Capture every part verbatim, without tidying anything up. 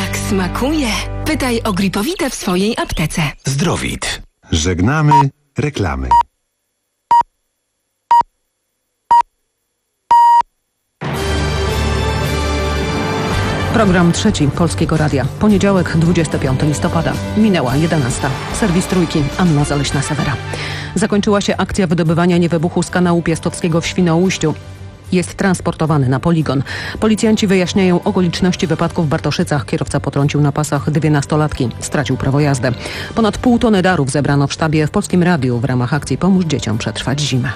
jak smakuje! Pytaj o Gripowite w swojej aptece. Zdrowit. Żegnamy reklamy. Program trzeci Polskiego Radia. Poniedziałek, dwudziestego piątego listopada. Minęła jedenasta. Serwis Trójki, Anna Zaleśna-Sewera. Zakończyła się akcja wydobywania niewybuchu z kanału Piastowskiego w Świnoujściu. Jest transportowany na poligon. Policjanci wyjaśniają okoliczności wypadku w Bartoszycach. Kierowca potrącił na pasach dwie nastolatki. Stracił prawo jazdy. Ponad pół tony darów zebrano w sztabie w Polskim Radiu w ramach akcji Pomóż dzieciom przetrwać zimę.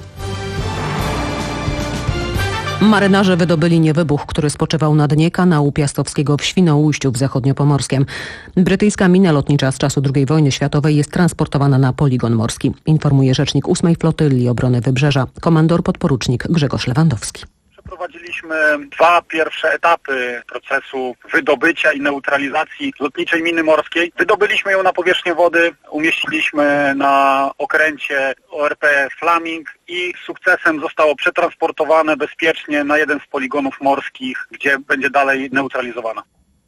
Marynarze wydobyli niewybuch, który spoczywał na dnie kanału Piastowskiego w Świnoujściu w Zachodniopomorskiem. Brytyjska mina lotnicza z czasu drugiej wojny światowej jest transportowana na poligon morski, informuje rzecznik ósmej Flotylli Obrony Wybrzeża, komandor podporucznik Grzegorz Lewandowski. Przeprowadziliśmy dwa pierwsze etapy procesu wydobycia i neutralizacji lotniczej miny morskiej. Wydobyliśmy ją na powierzchnię wody, umieściliśmy na okręcie O R P Flaming i sukcesem zostało przetransportowane bezpiecznie na jeden z poligonów morskich, gdzie będzie dalej neutralizowana.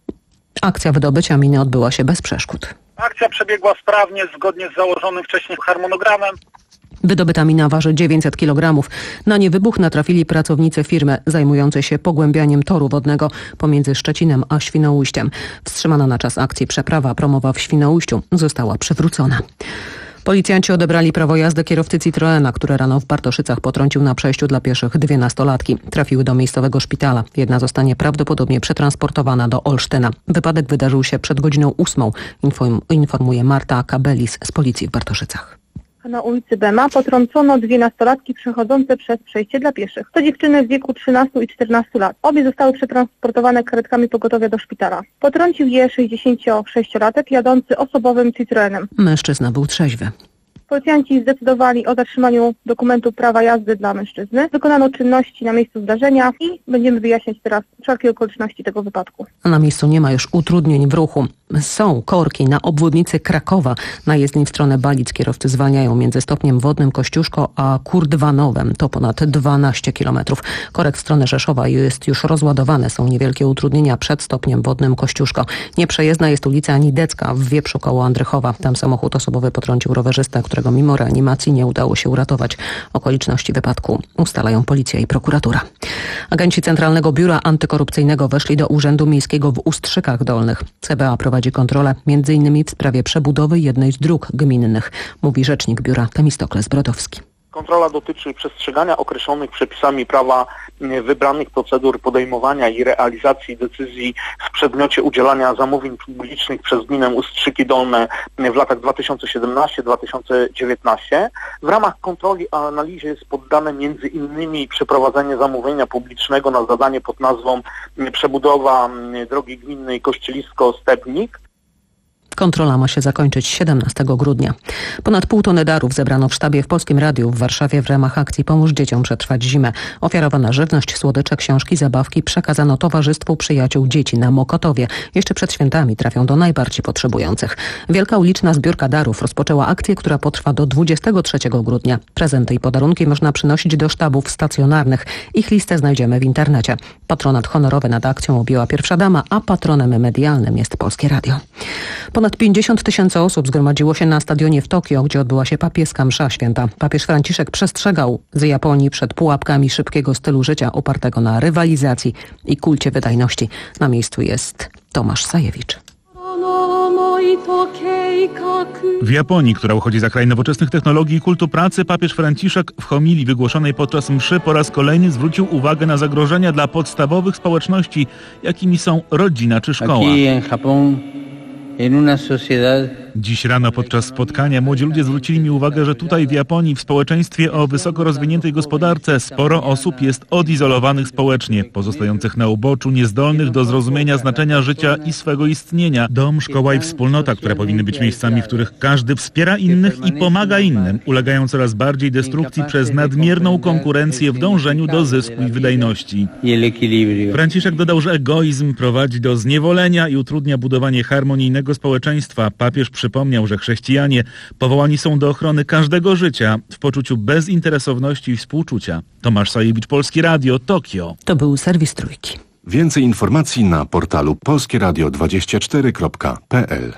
Akcja wydobycia miny odbyła się bez przeszkód. Akcja przebiegła sprawnie, zgodnie z założonym wcześniej harmonogramem. Wydobyta mina waży dziewięćset kilogramów. Na niewybuch natrafili pracownicy firmy zajmującej się pogłębianiem toru wodnego pomiędzy Szczecinem a Świnoujściem. Wstrzymana na czas akcji przeprawa promowa w Świnoujściu została przywrócona. Policjanci odebrali prawo jazdy kierowcy Citroena, który rano w Bartoszycach potrącił na przejściu dla pieszych dwie nastolatki. Trafiły do miejscowego szpitala. Jedna zostanie prawdopodobnie przetransportowana do Olsztyna. Wypadek wydarzył się przed godziną ósmą, informuje Marta Kabelis z policji w Bartoszycach. Na ulicy Bema potrącono dwie nastolatki przechodzące przez przejście dla pieszych. To dziewczyny w wieku trzynastu i czternastu lat. Obie zostały przetransportowane karetkami pogotowia do szpitala. Potrącił je sześćdziesięciosześciolatek jadący osobowym Citroenem. Mężczyzna był trzeźwy. Policjanci zdecydowali o zatrzymaniu dokumentu prawa jazdy dla mężczyzny. Wykonano czynności na miejscu zdarzenia i będziemy wyjaśniać teraz wszelkie okoliczności tego wypadku. Na miejscu nie ma już utrudnień w ruchu. Są korki na obwodnicy Krakowa. Na jezdni w stronę Balic kierowcy zwalniają między stopniem wodnym Kościuszko a Kurdwanowem. To ponad dwanaście kilometrów. Korek w stronę Rzeszowa jest już rozładowany. Są niewielkie utrudnienia przed stopniem wodnym Kościuszko. Nieprzejezdna jest ulica Nidecka w Wieprzu koło Andrychowa. Tam samochód osobowy potrącił rowerzystę, którego mimo reanimacji nie udało się uratować. Okoliczności wypadku ustalają policja i prokuratura. Agenci Centralnego Biura Antykorupcyjnego weszli do Urzędu Miejskiego w Ustrzykach Dolnych. C B A prowadzi kontrolę między innymi w sprawie przebudowy jednej z dróg gminnych, mówi rzecznik biura Temistokles Brodowski. Kontrola dotyczy przestrzegania określonych przepisami prawa wybranych procedur podejmowania i realizacji decyzji w przedmiocie udzielania zamówień publicznych przez gminę Ustrzyki Dolne w latach dwa tysiące siedemnastym do dwa tysiące dziewiętnastego. W ramach kontroli analizie jest poddane między innymi przeprowadzenie zamówienia publicznego na zadanie pod nazwą przebudowa drogi gminnej Kościelisko-Stepnik. Kontrola ma się zakończyć siedemnastego grudnia. Ponad pół tony darów zebrano w sztabie w Polskim Radiu w Warszawie w ramach akcji Pomóż dzieciom przetrwać zimę. Ofiarowana żywność, słodycze, książki, zabawki przekazano Towarzystwu Przyjaciół Dzieci na Mokotowie. Jeszcze przed świętami trafią do najbardziej potrzebujących. Wielka uliczna zbiórka darów rozpoczęła akcję, która potrwa do dwudziestego trzeciego grudnia. Prezenty i podarunki można przynosić do sztabów stacjonarnych. Ich listę znajdziemy w internecie. Patronat honorowy nad akcją objęła pierwsza dama, a patronem medialnym jest Polskie Radio. Ponad pięćdziesiąt tysięcy osób zgromadziło się na stadionie w Tokio, gdzie odbyła się papieska msza święta. Papież Franciszek przestrzegał z Japonii przed pułapkami szybkiego stylu życia opartego na rywalizacji i kulcie wydajności. Na miejscu jest Tomasz Sajewicz. W Japonii, która uchodzi za kraj nowoczesnych technologii i kultu pracy, papież Franciszek w homilii wygłoszonej podczas mszy po raz kolejny zwrócił uwagę na zagrożenia dla podstawowych społeczności, jakimi są rodzina czy szkoła. Dziś rano podczas spotkania młodzi ludzie zwrócili mi uwagę, że tutaj w Japonii, w społeczeństwie o wysoko rozwiniętej gospodarce, sporo osób jest odizolowanych społecznie, pozostających na uboczu, niezdolnych do zrozumienia znaczenia życia i swego istnienia. Dom, szkoła i wspólnota, które powinny być miejscami, w których każdy wspiera innych i pomaga innym, ulegają coraz bardziej destrukcji przez nadmierną konkurencję w dążeniu do zysku i wydajności. Franciszek dodał, że egoizm prowadzi do zniewolenia i utrudnia budowanie harmonijnego społeczeństwa. Papież przypomniał, że chrześcijanie powołani są do ochrony każdego życia w poczuciu bezinteresowności i współczucia. Tomasz Sajewicz, Polskie Radio, Tokio. To był serwis Trójki. Więcej informacji na portalu polskie radio dwadzieścia cztery kropka p l.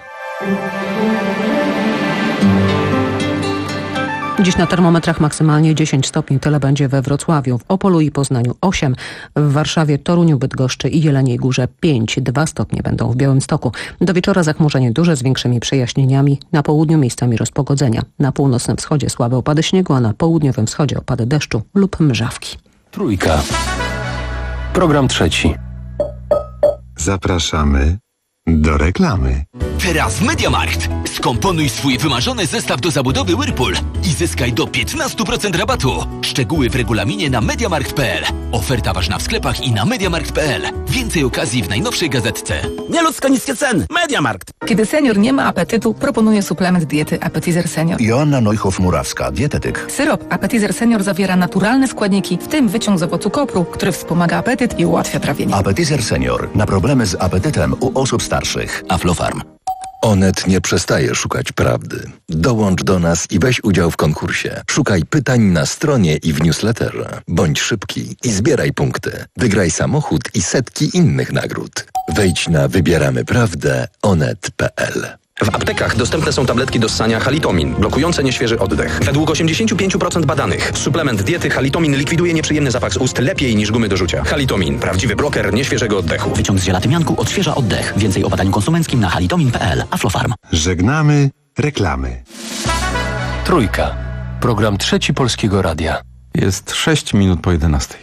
Dziś na termometrach maksymalnie dziesięć stopni, tyle będzie we Wrocławiu, w Opolu i Poznaniu osiem, w Warszawie, Toruniu, Bydgoszczy i Jeleniej Górze pięć, dwa stopnie będą w Białymstoku. Do wieczora zachmurzenie duże z większymi przejaśnieniami, na południu miejscami rozpogodzenia. Na północnym wschodzie słabe opady śniegu, a na południowym wschodzie opady deszczu lub mrzawki. Trójka. Program trzeci. Zapraszamy do reklamy. Teraz w MediaMarkt. Skomponuj swój wymarzony zestaw do zabudowy Whirlpool i zyskaj do piętnaście procent rabatu. Szczegóły w regulaminie na mediamarkt kropka p l. Oferta ważna w sklepach i na mediamarkt kropka p l. Więcej okazji w najnowszej gazetce. Nieludzko niskie ceny. MediaMarkt. Kiedy senior nie ma apetytu, proponuję suplement diety Appetizer Senior. Joanna Neuhoff-Murawska, dietetyk. Syrop Appetizer Senior zawiera naturalne składniki, w tym wyciąg z owocu kopru, który wspomaga apetyt i ułatwia trawienie. Appetizer Senior. Na problemy z apetytem u osób starszych. Aflofarm. Onet nie przestaje szukać prawdy. Dołącz do nas i weź udział w konkursie. Szukaj pytań na stronie i w newsletterze. Bądź szybki i zbieraj punkty. Wygraj samochód i setki innych nagród. Wejdź na wybieramy prawdę onet kropka p l. W aptekach dostępne są tabletki do ssania Halitomin, blokujące nieświeży oddech. Według osiemdziesiąt pięć procent badanych suplement diety Halitomin likwiduje nieprzyjemny zapach z ust lepiej niż gumy do rzucia. Halitomin, prawdziwy bloker nieświeżego oddechu. Wyciąg z zielatymianku odświeża oddech. Więcej o badaniu konsumenckim na halitomin kropka p l. Aflofarm. Żegnamy reklamy. Trójka. Program trzeci Polskiego Radia. Jest sześć minut po jedenastej.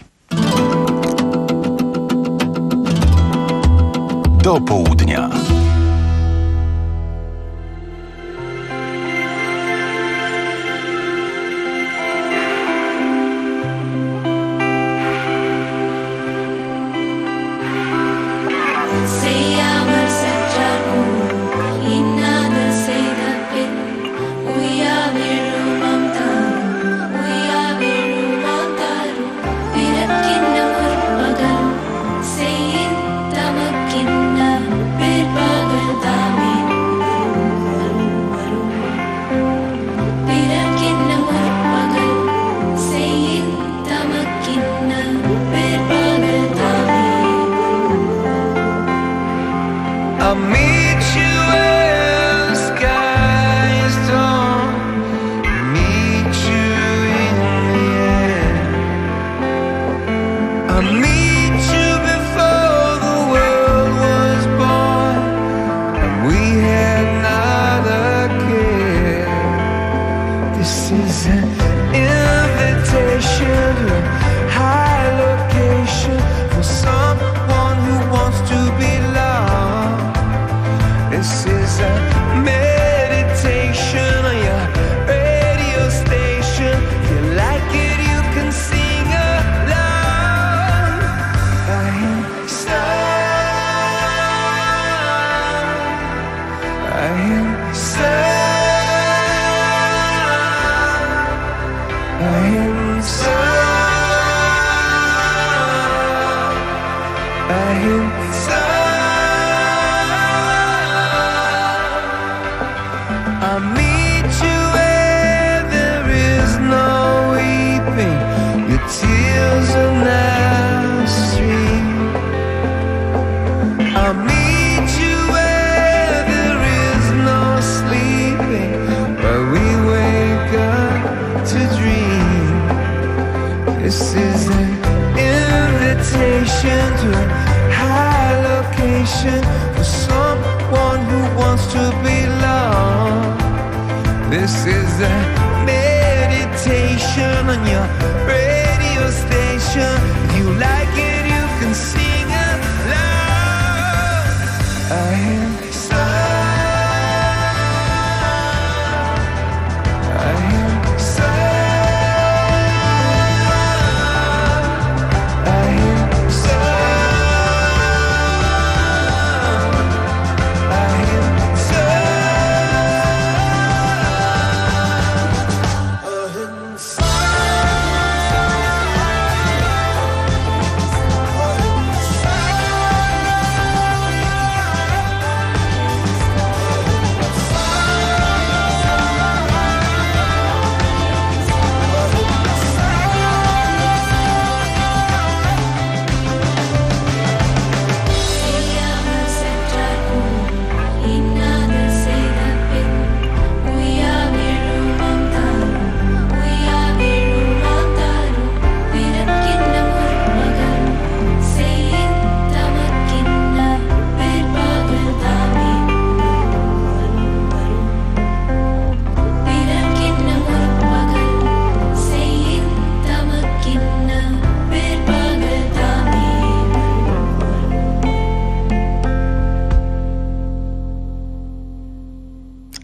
Do południa.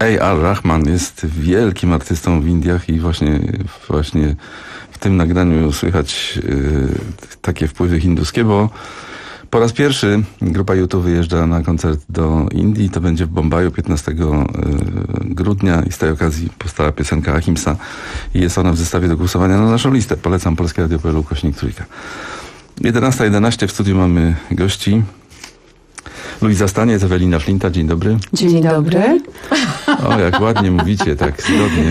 A R. Rahman jest wielkim artystą w Indiach i właśnie, właśnie w tym nagraniu słychać y, takie wpływy hinduskie, bo po raz pierwszy grupa U dwa wyjeżdża na koncert do Indii. To będzie w Bombaju piętnastego grudnia i z tej okazji powstała piosenka Ahimsa i jest ona w zestawie do głosowania na naszą listę. Polecam Polskie Radio kropka p l ukośnik trójka. jedenasta jedenaście w studiu mamy gości. Luiza Staniec, Ewelina Flinta, dzień dobry. Dzień dobry. O, jak ładnie mówicie, tak zgodnie.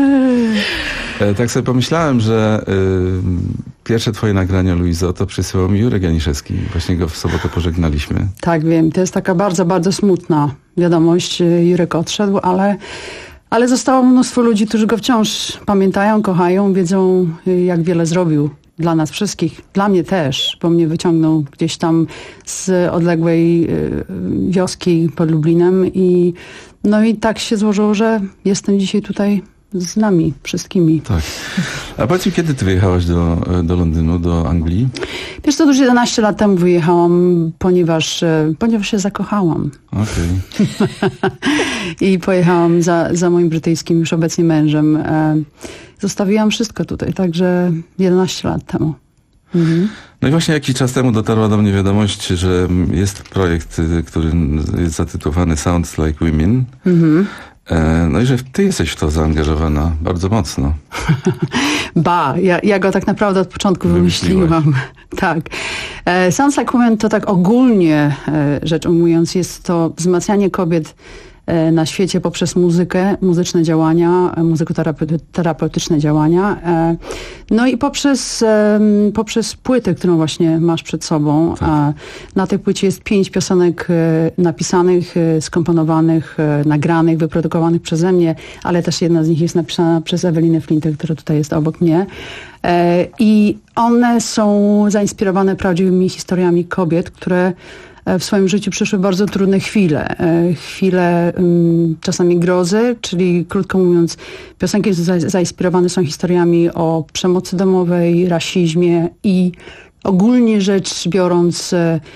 E, tak sobie pomyślałem, że y, pierwsze twoje nagranie, Luizo, to przysyłał mi Jurek Janiszewski. Właśnie go w sobotę pożegnaliśmy. Tak, wiem. To jest taka bardzo, bardzo smutna wiadomość. Jurek odszedł, ale, ale zostało mnóstwo ludzi, którzy go wciąż pamiętają, kochają, wiedzą, jak wiele zrobił dla nas wszystkich. Dla mnie też, bo mnie wyciągnął gdzieś tam z odległej y, wioski pod Lublinem i no i tak się złożyło, że jestem dzisiaj tutaj z nami wszystkimi. Tak. A powiedz mi, kiedy ty wyjechałaś do, do Londynu, do Anglii? Wiesz co, już jedenaście lat temu wyjechałam, ponieważ, ponieważ się zakochałam. Okej. Okay. I pojechałam za, za moim brytyjskim już obecnie mężem. Zostawiłam wszystko tutaj, także jedenaście lat temu. Mhm. No i właśnie jakiś czas temu dotarła do mnie wiadomość, że jest projekt, który jest zatytułowany Sounds Like Women. Mhm. No i że ty jesteś w to zaangażowana bardzo mocno. Ba, ja, ja go tak naprawdę od początku wymyśliłam. Tak. E, Sounds Like Women to tak ogólnie e, rzecz ujmując jest to wzmacnianie kobiet e, na świecie poprzez muzykę, muzyczne działania, e, muzykoterapeutyczne działania. E, no i poprzez, e, poprzez płytę, którą właśnie masz przed sobą. Tak. A na tej płycie jest pięć piosenek e, napisanych, e, skomponowanych, e, nagranych, wyprodukowanych przeze mnie, ale też jedna z nich jest napisana przez Ewelinę Flintę, która tutaj jest obok mnie. E, I one są zainspirowane prawdziwymi historiami kobiet, które w swoim życiu przeszły bardzo trudne chwile. Chwile um, czasami grozy, czyli krótko mówiąc, piosenki za, zainspirowane są historiami o przemocy domowej, rasizmie i ogólnie rzecz biorąc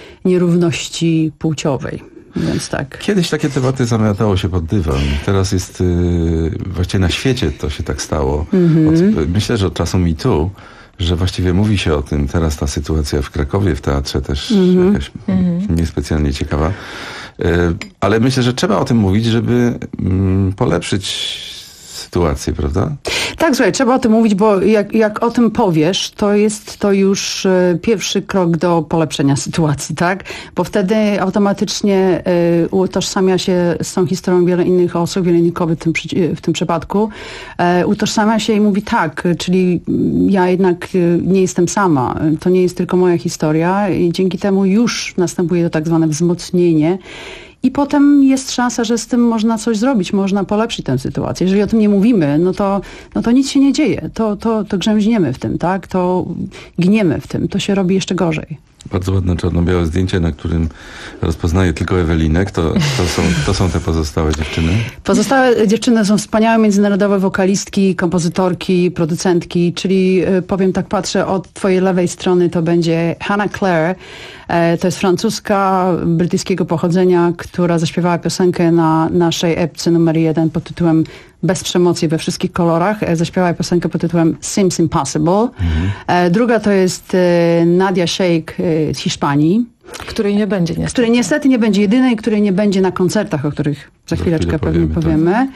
nierówności płciowej. Więc tak. Kiedyś takie tematy zamiatało się pod dywan. Teraz jest yy, właściwie na świecie to się tak stało. Mm-hmm. Od, myślę, że od czasu Me Too, że właściwie mówi się o tym. Teraz ta sytuacja w Krakowie, w teatrze też mm-hmm. jakaś mm-hmm. niespecjalnie ciekawa. Yy, ale myślę, że trzeba o tym mówić, żeby mm, polepszyć sytuację, prawda? Tak, słuchaj, trzeba o tym mówić, bo jak, jak o tym powiesz, to jest to już y, pierwszy krok do polepszenia sytuacji, tak? Bo wtedy automatycznie y, utożsamia się z tą historią wiele innych osób, wiele innych kobiet w tym, w tym przypadku. Y, utożsamia się i mówi tak, czyli ja jednak y, nie jestem sama. To nie jest tylko moja historia i dzięki temu już następuje to tak zwane wzmocnienie. I potem jest szansa, że z tym można coś zrobić, można polepszyć tę sytuację. Jeżeli o tym nie mówimy, no to, no to nic się nie dzieje. To, to, to grzęźniemy w tym, tak? To gniemy w tym. To się robi jeszcze gorzej. Bardzo ładne czarno-białe zdjęcie, na którym rozpoznaję tylko Ewelinek. To, to, są, to są te pozostałe dziewczyny? Pozostałe dziewczyny są wspaniałe międzynarodowe wokalistki, kompozytorki, producentki, czyli powiem tak, patrzę od twojej lewej strony, to będzie Hannah Claire. To jest francuska, brytyjskiego pochodzenia, która zaśpiewała piosenkę na naszej epce numer jeden pod tytułem Bez przemocy we wszystkich kolorach. Zaśpiewała piosenkę pod tytułem Seems Impossible. Mhm. Druga to jest Nadia Sheikh z Hiszpanii. Której nie będzie niestety. Której niestety nie będzie jedynej, której nie będzie na koncertach, o których za chwileczkę pewnie powiemy. Tak.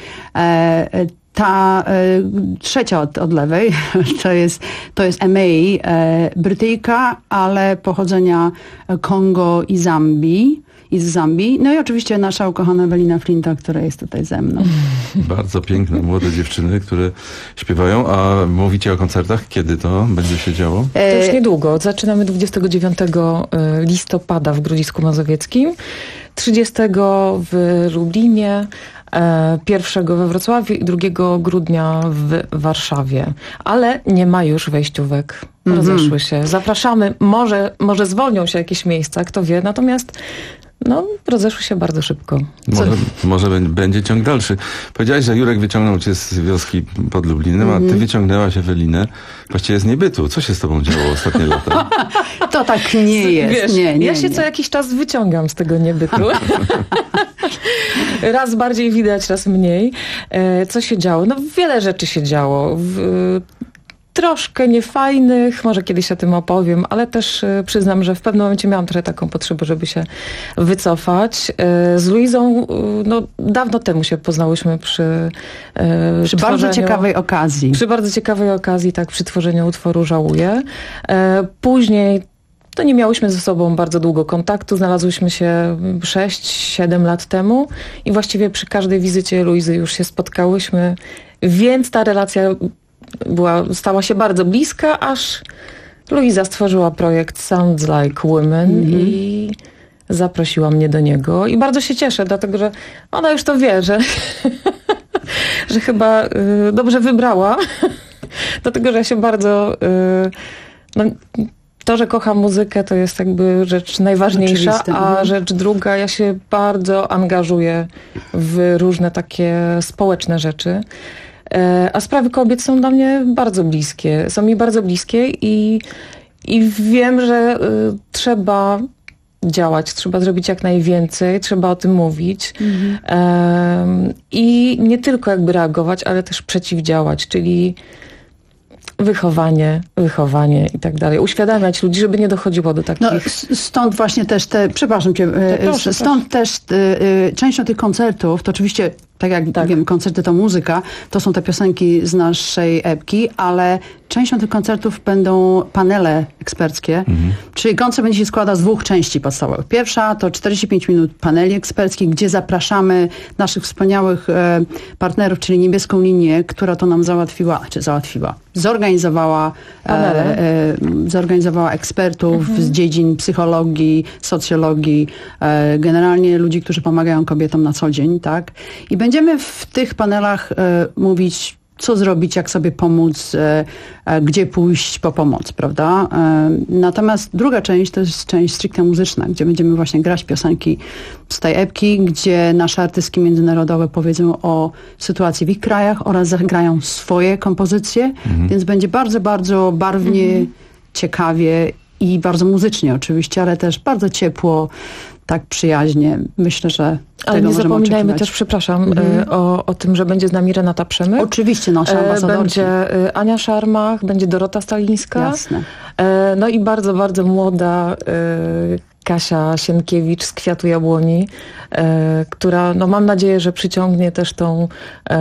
E, ta e, trzecia od, od lewej to jest, to jest M A, e, Brytyjka, ale pochodzenia Kongo i Zambii. I z Zambii. No i oczywiście nasza ukochana Ewelina Flinta, która jest tutaj ze mną. Bardzo piękne, młode dziewczyny, które śpiewają. A mówicie o koncertach? Kiedy to będzie się działo? To już niedługo. Zaczynamy dwudziestego dziewiątego listopada w Grodzisku Mazowieckim, trzydziestego w Lublinie, pierwszego we Wrocławiu i drugiego grudnia w Warszawie. Ale nie ma już wejściówek. Rozeszły mm-hmm. się. Zapraszamy. Może, może zwolnią się jakieś miejsca, kto wie. Natomiast no, rozeszły się bardzo szybko. Może, może będzie ciąg dalszy. Powiedziałaś, że Jurek wyciągnął cię z wioski pod Lublinem, mm. a ty wyciągnęłaś Ewelinę właściwie z niebytu. Co się z tobą działo ostatnie lata? To tak nie jest. Wiesz, nie, nie, ja się nie. co jakiś czas wyciągam z tego niebytu. raz bardziej widać, raz mniej. Co się działo? No wiele rzeczy się działo. W, troszkę niefajnych, może kiedyś o tym opowiem, ale też przyznam, że w pewnym momencie miałam trochę taką potrzebę, żeby się wycofać. Z Luizą no, dawno temu się poznałyśmy przy Przy bardzo ciekawej okazji. Przy bardzo ciekawej okazji, tak, przy tworzeniu utworu Żałuję. Później to nie miałyśmy ze sobą bardzo długo kontaktu. Znalazłyśmy się sześć siedem lat temu i właściwie przy każdej wizycie Luizy już się spotkałyśmy, więc ta relacja była, stała się bardzo bliska, aż Luiza stworzyła projekt Sounds Like Women mm-hmm. i zaprosiła mnie do niego. I bardzo się cieszę, dlatego że ona już to wie, że, że chyba y, dobrze wybrała. Dlatego, że ja się bardzo... Y, no, to, że kocham muzykę, to jest jakby rzecz najważniejsza, oczywiste. A rzecz druga, ja się bardzo angażuję w różne takie społeczne rzeczy. A sprawy kobiet są dla mnie bardzo bliskie. Są mi bardzo bliskie i, i wiem, że y, trzeba działać, trzeba zrobić jak najwięcej, trzeba o tym mówić. Mhm. Y, I nie tylko jakby reagować, ale też przeciwdziałać, czyli wychowanie, wychowanie i tak dalej. Uświadamiać ludzi, żeby nie dochodziło do takich... No, stąd właśnie też te, przepraszam cię, proszę, stąd proszę. też y, częścią tych koncertów, to oczywiście, tak jak tak. wiem, koncerty to muzyka, to są te piosenki z naszej epki, ale częścią tych koncertów będą panele eksperckie, mhm. czyli koncert będzie się składał z dwóch części podstawowych. Pierwsza to czterdzieści pięć minut paneli eksperckich, gdzie zapraszamy naszych wspaniałych e, partnerów, czyli Niebieską Linię, która to nam załatwiła, czy załatwiła, zorganizowała, e, e, zorganizowała ekspertów mhm. z dziedzin psychologii, socjologii, e, generalnie ludzi, którzy pomagają kobietom na co dzień, tak? I będziemy w tych panelach e, mówić, co zrobić, jak sobie pomóc, e, e, gdzie pójść po pomoc, prawda? E, natomiast druga część to jest część stricte muzyczna, gdzie będziemy właśnie grać piosenki z tej epki, gdzie nasze artystki międzynarodowe powiedzą o sytuacji w ich krajach oraz zagrają swoje kompozycje, mhm. więc będzie bardzo, bardzo barwnie, mhm. ciekawie i bardzo muzycznie oczywiście, ale też bardzo ciepło, tak przyjaźnie. Myślę, że ale nie zapominajmy oczekiwać. Też, przepraszam, mhm. o, o tym, że będzie z nami Renata Przemyk. Oczywiście, nasza ambasadorka. Będzie Ania Szarmach, będzie Dorota Stalińska. Jasne. No i bardzo, bardzo młoda Kasia Sienkiewicz z Kwiatu Jabłoni, która, no mam nadzieję, że przyciągnie też tą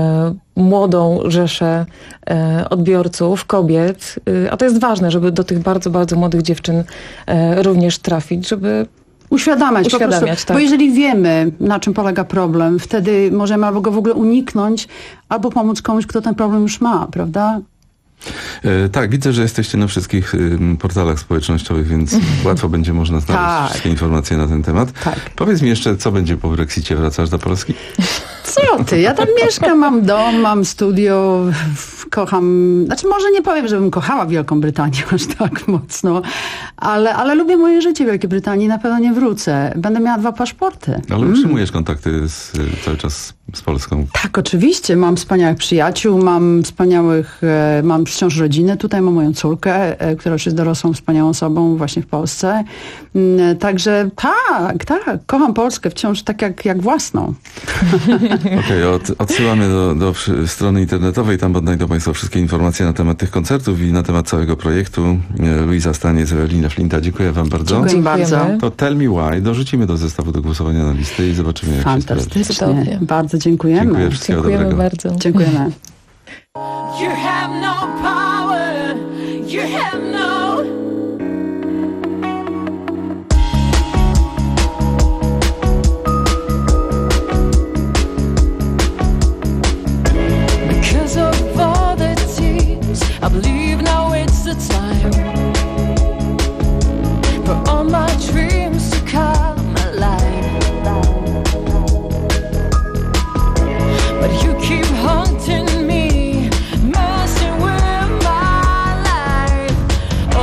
młodą rzeszę odbiorców, kobiet. A to jest ważne, żeby do tych bardzo, bardzo młodych dziewczyn również trafić, żeby Uświadamiać, Uświadamiać po prostu, tak. Bo jeżeli wiemy, na czym polega problem, wtedy możemy albo go w ogóle uniknąć, albo pomóc komuś, kto ten problem już ma, prawda? E, tak, widzę, że jesteście na wszystkich y, portalach społecznościowych, więc łatwo będzie można znaleźć tak. wszystkie informacje na ten temat. Tak. Powiedz mi jeszcze, co będzie po Brexicie? Wracasz do Polski? Co ty? Ja tam mieszkam, mam dom, mam studio, kocham... Znaczy może nie powiem, żebym kochała Wielką Brytanię aż tak mocno, ale, ale lubię moje życie w Wielkiej Brytanii, na pewno nie wrócę. Będę miała dwa paszporty. Ale mm. utrzymujesz kontakty z, cały czas z Polską? Tak, oczywiście. Mam wspaniałych przyjaciół, mam wspaniałych... Mam wciąż rodzinę. Tutaj mam moją córkę, która już jest dorosłą, wspaniałą osobą właśnie w Polsce. Także tak, tak. Kocham Polskę wciąż tak jak, jak własną. Okej, okay, od, odsyłamy do, do strony internetowej. Tam odnajdą Państwo wszystkie informacje na temat tych koncertów i na temat całego projektu. Luiza Staniec, Ewelina Flinta. Dziękuję Wam bardzo. Dziękuję bardzo. To Tell Me Why. Dorzucimy do zestawu do głosowania na listy i zobaczymy, jak Fantastycznie. się sprawdzi. Bardzo dziękujemy. Dziękuję, wszystkiego Dziękujemy dobrego. bardzo. Dziękujemy. You have no power, you have no because of all the tears, I believe now it's the time for all my dreams to come alive. But you keep haunting me, messing with my life.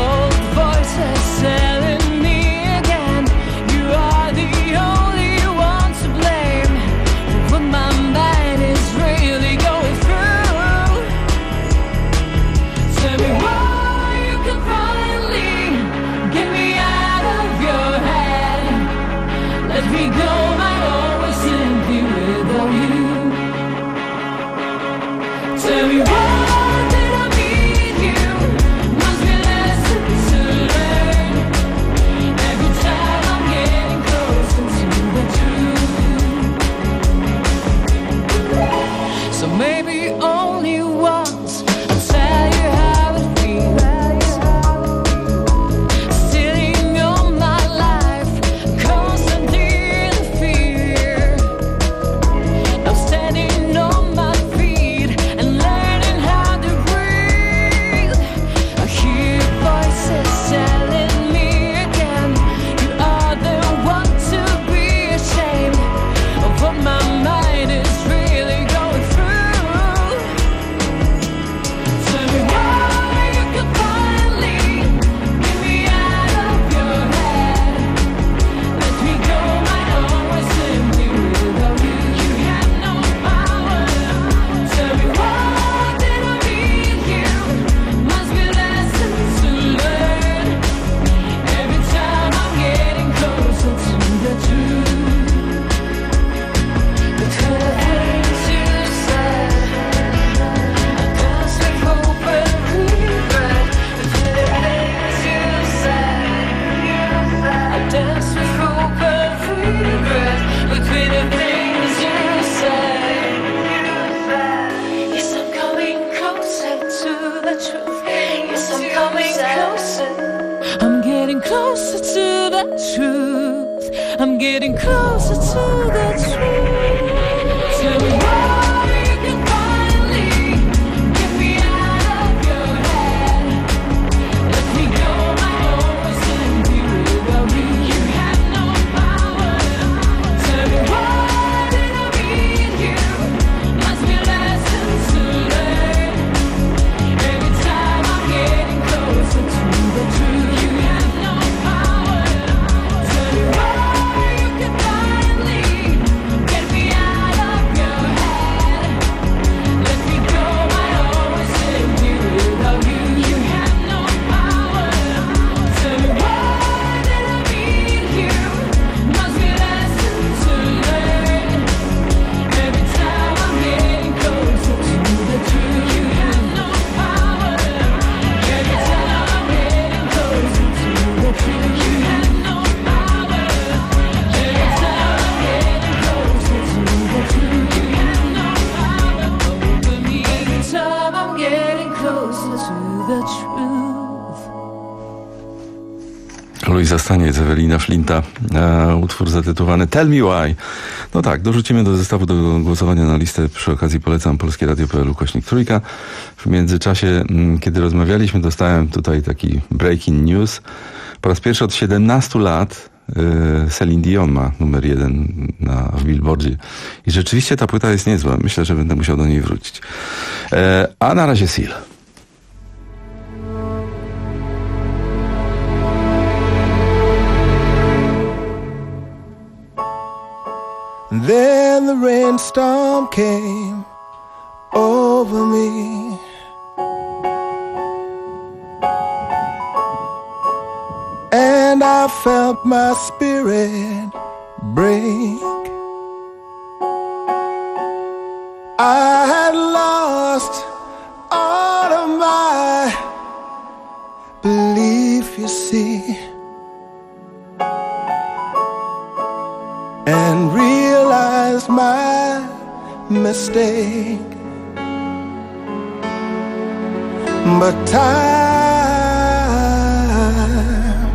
getting closer to the truth. Tell me why you can finally get me out of your head. Let me go my own way, simply without you. You have no power. Tell me why did I meet you? Must be lessons to learn. Every time I'm getting closer to the truth. You have no power. Tell me why you can finally get me out of your head. Let me go my own way, simply without you. You have no power. Tell me why did I meet you? Must be lessons to learn. Every time I'm getting closer to the truth. You have no power. Every time I'm getting closer to the truth. You have no power. Every time I'm getting closer to the truth. You have no power over me. Every time I'm getting closer to the truth. Luisa Staniec, Ewelina Flinta, e, utwór zatytułowany Tell Me Why. No tak, dorzucimy do zestawu do głosowania na listę. Przy okazji polecam polskie radio kropka p l ukośnik trójka. W międzyczasie, m, kiedy rozmawialiśmy, dostałem tutaj taki breaking news. Po raz pierwszy od siedemnastu lat e, Celine Dion ma numer jeden na, w Billboardzie. I rzeczywiście ta płyta jest niezła. Myślę, że będę musiał do niej wrócić. E, a na razie Seal. Then the rainstorm came over me. And I felt my spirit break. I had lost all of my belief, you see, and realized my mistake. But time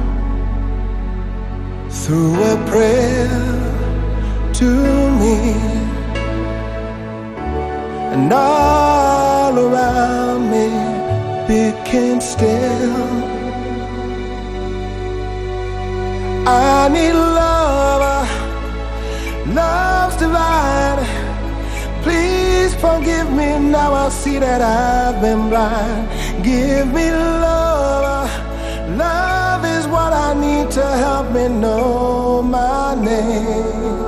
threw a prayer to me, and all around me became still. I need love, love's divine. Please forgive me, now I see that I've been blind. Give me love, love is what I need to help me know my name.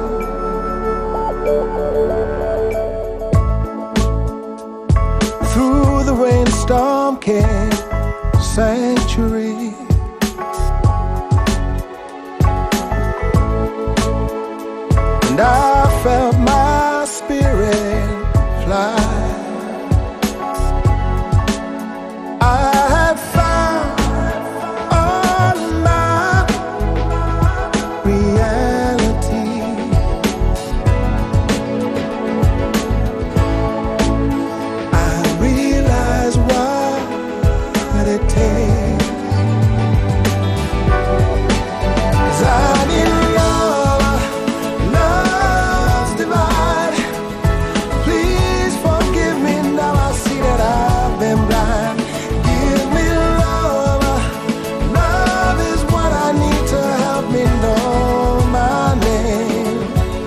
Through the rainstorm came sanctuary. And I felt my spirit fly. I had found all my reality. I realized what it takes. 'Cause I need love, love's divine. Please forgive me, now I see that I've been blind. Give me love, love is what I need to help me know my name.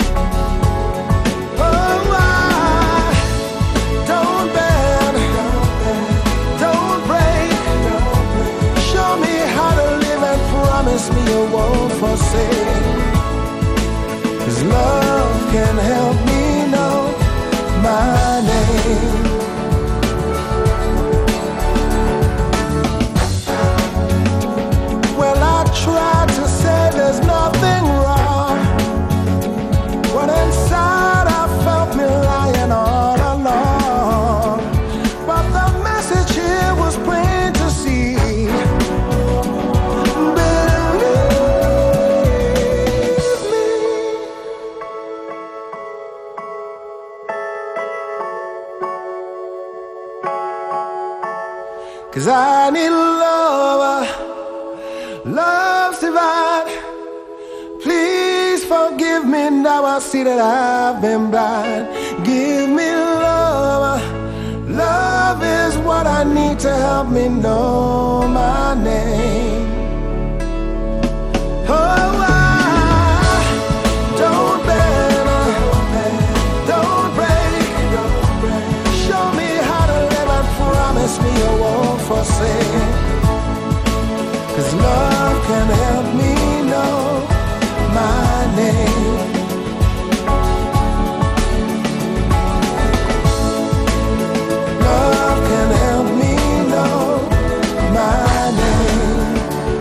Oh, I don't bend, don't break. Show me how to live and promise me you won't forsake. 'Cause love can help me know my name. Well, I tried to say there's nothing wrong, when inside I felt me lying all alone. But the message here was plain to see. Believe me. 'Cause I need love, love's divine. Please forgive Forgive me, now I see that I've been blind. Give me love. Love is what I need to help me know my name. Oh, I don't bend, don't break. Show me how to live and promise me you won't forsake. 'Cause love can help me know my name. Love can help me know my name.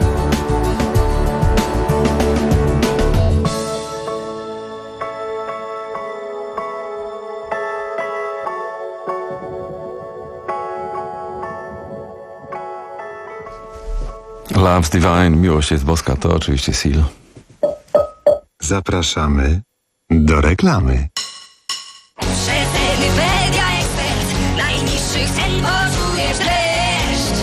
Love's Divine, miłość jest boska, to oczywiście Seal. Zapraszamy do reklamy. Przeceny Media Expert. Najniższych cen poczujesz dreszcz.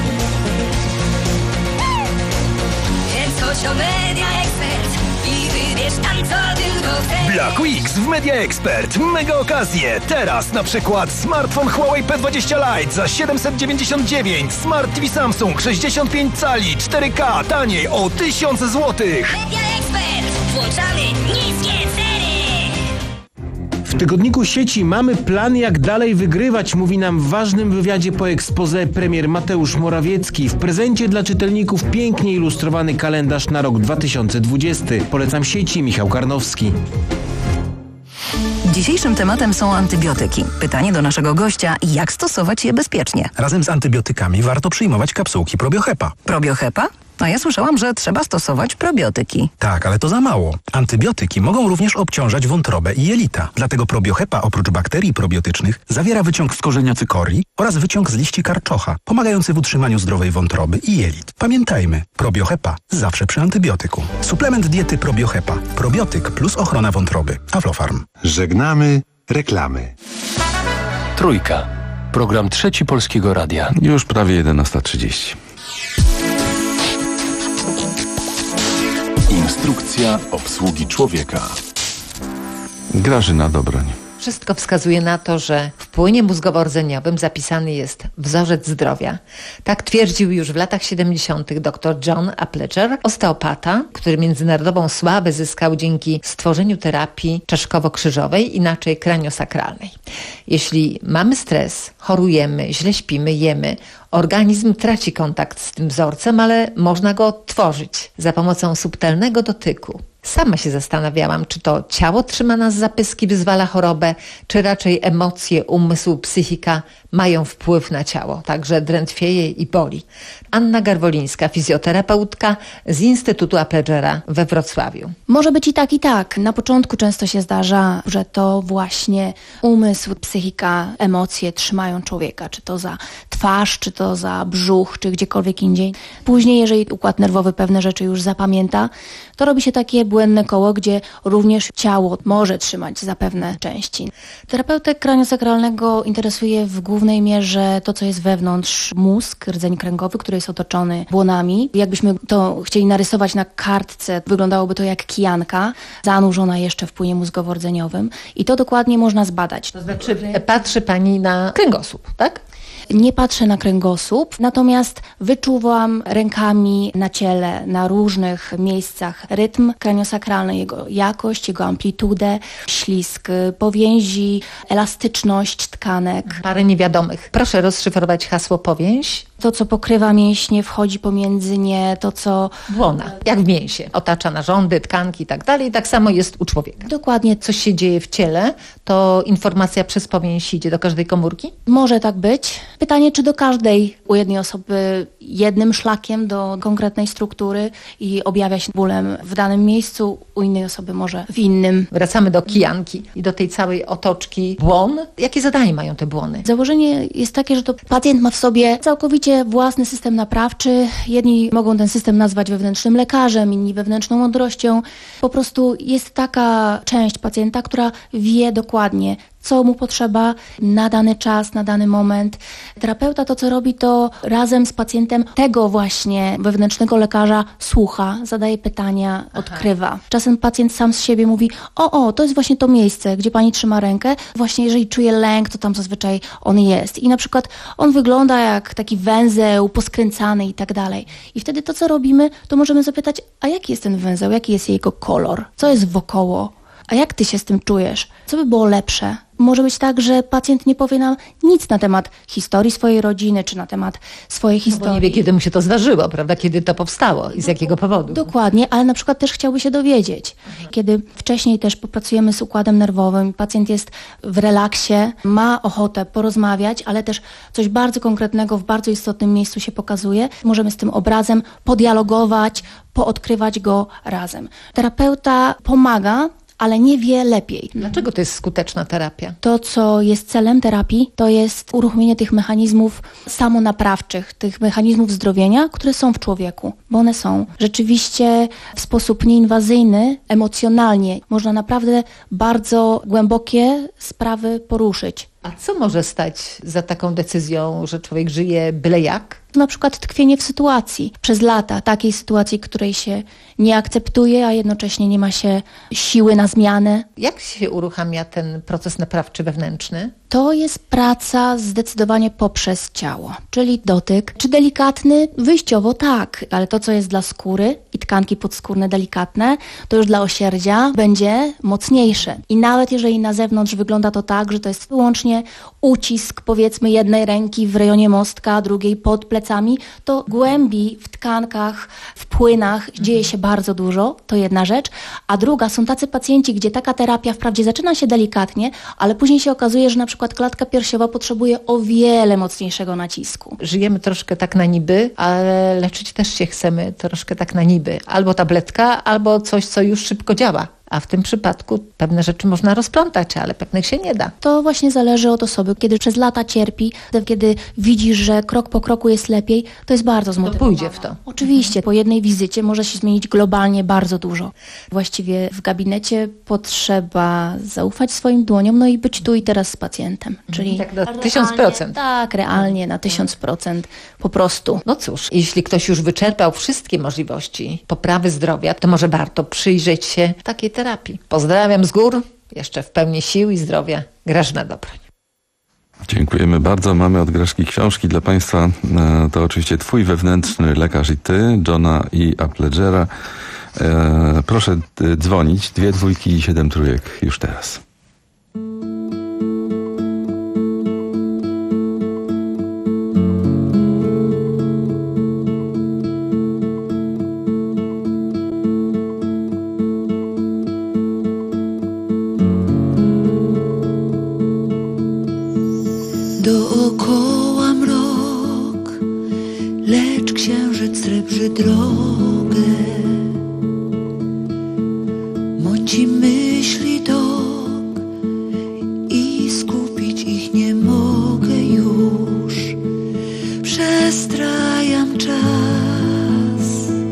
Więc chodź o Media Expert i wybierz tam, co tylko chcesz. Black Weeks w Media Expert. Mega okazje. Teraz na przykład smartfon Huawei P dwadzieścia Lite za siedemset dziewięćdziesiąt dziewięć. Smart T V Samsung sześćdziesiąt pięć cali cztery K taniej o tysiąc złotych. Media Expert. Włączamy niskie ceny. W tygodniku sieci mamy plan, jak dalej wygrywać, mówi nam w ważnym wywiadzie po exposé premier Mateusz Morawiecki. W prezencie dla czytelników pięknie ilustrowany kalendarz na rok dwa tysiące dwudziesty. Polecam sieci, Michał Karnowski. Dzisiejszym tematem są antybiotyki. Pytanie do naszego gościa, jak stosować je bezpiecznie? Razem z antybiotykami warto przyjmować kapsułki Probiohepa. Probiohepa? A ja słyszałam, że trzeba stosować probiotyki. Tak, ale to za mało. Antybiotyki mogą również obciążać wątrobę i jelita. Dlatego Probiohepa oprócz bakterii probiotycznych zawiera wyciąg z korzenia cykorii oraz wyciąg z liści karczocha, pomagający w utrzymaniu zdrowej wątroby i jelit. Pamiętajmy, Probiohepa zawsze przy antybiotyku. Suplement diety Probiohepa. Probiotyk plus ochrona wątroby. Aflofarm. Żegnamy reklamy. Trójka. Program Trzeci Polskiego Radia. Już prawie jedenasta trzydzieści. Instrukcja obsługi człowieka. Grażyna Dobroń. Wszystko wskazuje na to, że w płynie mózgowo-rdzeniowym zapisany jest wzorzec zdrowia. Tak twierdził już w latach siedemdziesiątych dr John Apleger, osteopata, który międzynarodową sławę zyskał dzięki stworzeniu terapii czaszkowo-krzyżowej, inaczej kraniosakralnej. Jeśli mamy stres, chorujemy, źle śpimy, jemy, organizm traci kontakt z tym wzorcem, ale można go odtworzyć za pomocą subtelnego dotyku. Sama się zastanawiałam, czy to ciało trzyma nas za pyski, wyzwala chorobę, czy raczej emocje, umysł, psychika mają wpływ na ciało, także drętwieje i boli. Anna Garwolińska, fizjoterapeutka z Instytutu Aplegera we Wrocławiu. Może być i tak, i tak. Na początku często się zdarza, że to właśnie umysł, psychika, emocje trzymają człowieka, czy to za twarz, czy to za brzuch, czy gdziekolwiek indziej. Później, jeżeli układ nerwowy pewne rzeczy już zapamięta, to robi się takie błędne koło, gdzie również ciało może trzymać za pewne części. Terapeutę kraniosakralnego interesuje w głównej mierze to, co jest wewnątrz, mózg, rdzeń kręgowy, który jest otoczony błonami. Jakbyśmy to chcieli narysować na kartce, wyglądałoby to jak kijanka, zanurzona jeszcze w płynie mózgowo-rdzeniowym i to dokładnie można zbadać. To znaczy patrzy Pani na kręgosłup, tak? Nie patrzę na kręgosłup, natomiast wyczuwam rękami na ciele, na różnych miejscach rytm kraniosakralny, jego jakość, jego amplitudę, ślizg powięzi, elastyczność tkanek. Parę niewiadomych. Proszę rozszyfrować hasło powięź. To, co pokrywa mięśnie, wchodzi pomiędzy nie, to, co... Błona, jak w mięsie. Otacza narządy, tkanki i tak dalej. Tak samo jest u człowieka. Dokładnie. Coś się dzieje w ciele, to informacja przez powięź idzie do każdej komórki? Może tak być. Pytanie, czy do każdej, u jednej osoby jednym szlakiem do konkretnej struktury i objawia się bólem w danym miejscu, u innej osoby może w innym. Wracamy do kijanki i do tej całej otoczki błon. Jakie zadanie mają te błony? Założenie jest takie, że to pacjent ma w sobie całkowicie własny system naprawczy. Jedni mogą ten system nazwać wewnętrznym lekarzem, inni wewnętrzną mądrością. Po prostu jest taka część pacjenta, która wie dokładnie, co mu potrzeba na dany czas, na dany moment. Terapeuta to, co robi, to razem z pacjentem tego właśnie wewnętrznego lekarza słucha, zadaje pytania, odkrywa. Czasem pacjent sam z siebie mówi, o, o, to jest właśnie to miejsce, gdzie pani trzyma rękę. Właśnie jeżeli czuje lęk, to tam zazwyczaj on jest. I na przykład on wygląda jak taki węzeł, poskręcany i tak dalej. I wtedy to, co robimy, to możemy zapytać, a jaki jest ten węzeł, jaki jest jego kolor, co jest wokoło, a jak ty się z tym czujesz, co by było lepsze? Może być tak, że pacjent nie powie nam nic na temat historii swojej rodziny, czy na temat swojej historii. No bo nie wie, kiedy mu się to zdarzyło, prawda? Kiedy to powstało i z jakiego powodu. Dokładnie, ale na przykład też chciałby się dowiedzieć. Kiedy wcześniej też popracujemy z układem nerwowym, pacjent jest w relaksie, ma ochotę porozmawiać, ale też coś bardzo konkretnego w bardzo istotnym miejscu się pokazuje. Możemy z tym obrazem podialogować, poodkrywać go razem. Terapeuta pomaga, ale nie wie lepiej. Dlaczego to jest skuteczna terapia? To, co jest celem terapii, to jest uruchomienie tych mechanizmów samonaprawczych, tych mechanizmów zdrowienia, które są w człowieku, bo one są. Rzeczywiście w sposób nieinwazyjny, emocjonalnie można naprawdę bardzo głębokie sprawy poruszyć. A co może stać za taką decyzją, że człowiek żyje byle jak? Na przykład tkwienie w sytuacji, przez lata, takiej sytuacji, której się nie akceptuje, a jednocześnie nie ma się siły na zmianę. Jak się uruchamia ten proces naprawczy wewnętrzny? To jest praca zdecydowanie poprzez ciało, czyli dotyk. Czy delikatny? Wyjściowo tak, ale to, co jest dla skóry i tkanki podskórne delikatne, to już dla osierdzia będzie mocniejsze. I nawet jeżeli na zewnątrz wygląda to tak, że to jest wyłącznie ucisk, powiedzmy, jednej ręki w rejonie mostka, drugiej pod plecami, to głębi w tkankach, w płynach dzieje się bardzo dużo, to jedna rzecz. A druga, są tacy pacjenci, gdzie taka terapia wprawdzie zaczyna się delikatnie, ale później się okazuje, że na przykład klatka piersiowa potrzebuje o wiele mocniejszego nacisku. Żyjemy troszkę tak na niby, ale leczyć też się chcemy troszkę tak na niby. Albo tabletka, albo coś, co już szybko działa. A w tym przypadku pewne rzeczy można rozplątać, ale pewnych się nie da. To właśnie zależy od osoby. Kiedy przez lata cierpi, kiedy widzisz, że krok po kroku jest lepiej, to jest bardzo zmotywowane. To pójdzie w to. Oczywiście, po jednej wizycie może się zmienić globalnie bardzo dużo. Właściwie w gabinecie potrzeba zaufać swoim dłoniom, no i być tu i teraz z pacjentem. Czyli tak na tysiąc procent. Tak, realnie na tysiąc procent po prostu. No cóż, jeśli ktoś już wyczerpał wszystkie możliwości poprawy zdrowia, to może warto przyjrzeć się takiej terapii. Pozdrawiam z gór, jeszcze w pełni sił i zdrowia. Grażyna Dobroń. Dziękujemy bardzo. Mamy od Graszki książki dla Państwa. To oczywiście Twój wewnętrzny lekarz i Ty, Johna i Apledgera. Proszę dzwonić. Dwie dwójki i siedem trójek już teraz. Dookoła mrok, lecz księżyc srebrzy drogę. Mąci myśli tok i skupić ich nie mogę już. Przestrajam czas